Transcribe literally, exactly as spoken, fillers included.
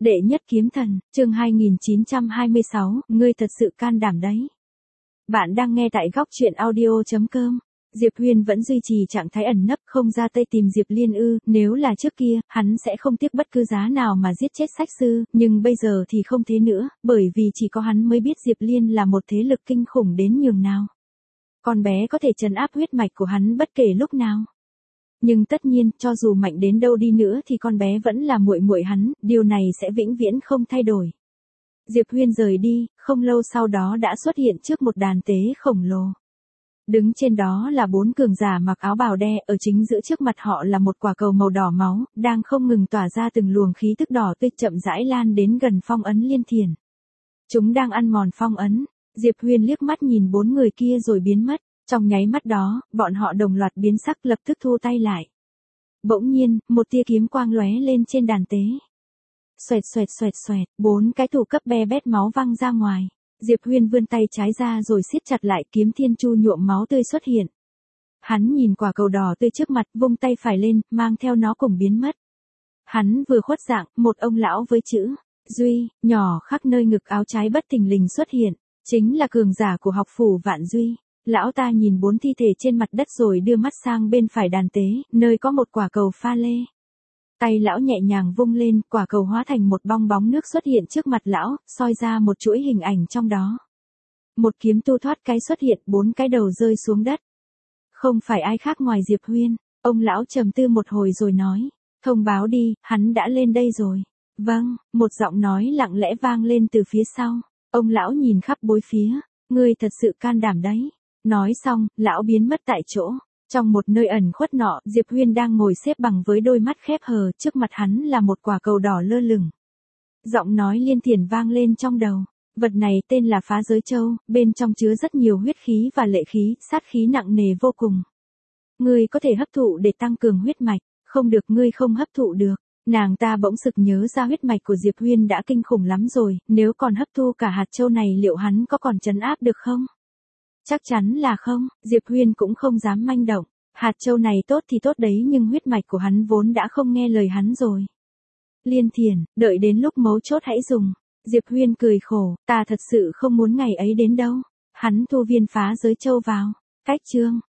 Đệ nhất kiếm thần, chương hai nghìn chín trăm hai mươi sáu, ngươi thật sự can đảm đấy. Bạn đang nghe tại góc truyện audio chấm com. Diệp Huyên vẫn duy trì trạng thái ẩn nấp, không ra tay tìm Diệp Liên ư, nếu là trước kia, hắn sẽ không tiếc bất cứ giá nào mà giết chết sách sư, nhưng bây giờ thì không thế nữa, bởi vì chỉ có hắn mới biết Diệp Liên là một thế lực kinh khủng đến nhường nào. Con bé có thể trấn áp huyết mạch của hắn bất kể lúc nào. Nhưng tất nhiên, cho dù mạnh đến đâu đi nữa thì con bé vẫn là muội muội hắn, điều này sẽ vĩnh viễn không thay đổi. Diệp Huyên rời đi, không lâu sau đó đã xuất hiện trước một đàn tế khổng lồ. Đứng trên đó là bốn cường giả mặc áo bào đen, ở chính giữa trước mặt họ là một quả cầu màu đỏ máu, đang không ngừng tỏa ra từng luồng khí tức đỏ tươi chậm rãi lan đến gần phong ấn Liên Thiền. Chúng đang ăn mòn phong ấn. Diệp Huyên liếc mắt nhìn bốn người kia rồi biến mất. Trong nháy mắt đó, bọn họ đồng loạt biến sắc, lập tức thu tay lại. Bỗng nhiên, một tia kiếm quang lóe lên trên đàn tế. Xoẹt xoẹt xoẹt xoẹt, bốn cái thủ cấp be bét máu văng ra ngoài. Diệp Huyên vươn tay trái ra rồi siết chặt lại, kiếm thiên chu nhuộm máu tươi xuất hiện. Hắn nhìn quả cầu đỏ tươi trước mặt, vung tay phải lên, mang theo nó cùng biến mất. Hắn vừa khuất dạng, một ông lão với chữ Duy nhỏ khắc nơi ngực áo trái bất thình lình xuất hiện, chính là cường giả của học phủ Vạn Duy. Lão ta nhìn bốn thi thể trên mặt đất rồi đưa mắt sang bên phải đàn tế, nơi có một quả cầu pha lê. Tay lão nhẹ nhàng vung lên, quả cầu hóa thành một bong bóng nước xuất hiện trước mặt lão, soi ra một chuỗi hình ảnh trong đó. Một kiếm tu thoát cái xuất hiện, bốn cái đầu rơi xuống đất. Không phải ai khác ngoài Diệp Huyên. Ông lão trầm tư một hồi rồi nói, thông báo đi, hắn đã lên đây rồi. Vâng, một giọng nói lặng lẽ vang lên từ phía sau. Ông lão nhìn khắp bốn phía, ngươi thật sự can đảm đấy. Nói xong, lão biến mất tại chỗ. Trong một nơi ẩn khuất nọ, Diệp Huyên đang ngồi xếp bằng với đôi mắt khép hờ, trước mặt hắn là một quả cầu đỏ lơ lửng. Giọng nói Liên Thiền vang lên trong đầu. Vật này tên là Phá Giới Châu, bên trong chứa rất nhiều huyết khí và lệ khí, sát khí nặng nề vô cùng. Ngươi có thể hấp thụ để tăng cường huyết mạch, không được, ngươi không hấp thụ được. Nàng ta bỗng sực nhớ ra huyết mạch của Diệp Huyên đã kinh khủng lắm rồi, nếu còn hấp thu cả hạt châu này liệu hắn có còn trấn áp được không? Chắc chắn là không, Diệp Huyên cũng không dám manh động. Hạt châu này tốt thì tốt đấy, nhưng huyết mạch của hắn vốn đã không nghe lời hắn rồi. Liên Thiền, đợi đến lúc mấu chốt hãy dùng. Diệp Huyên cười khổ, ta thật sự không muốn ngày ấy đến đâu. Hắn thu viên Phá Giới Châu vào. Cách chương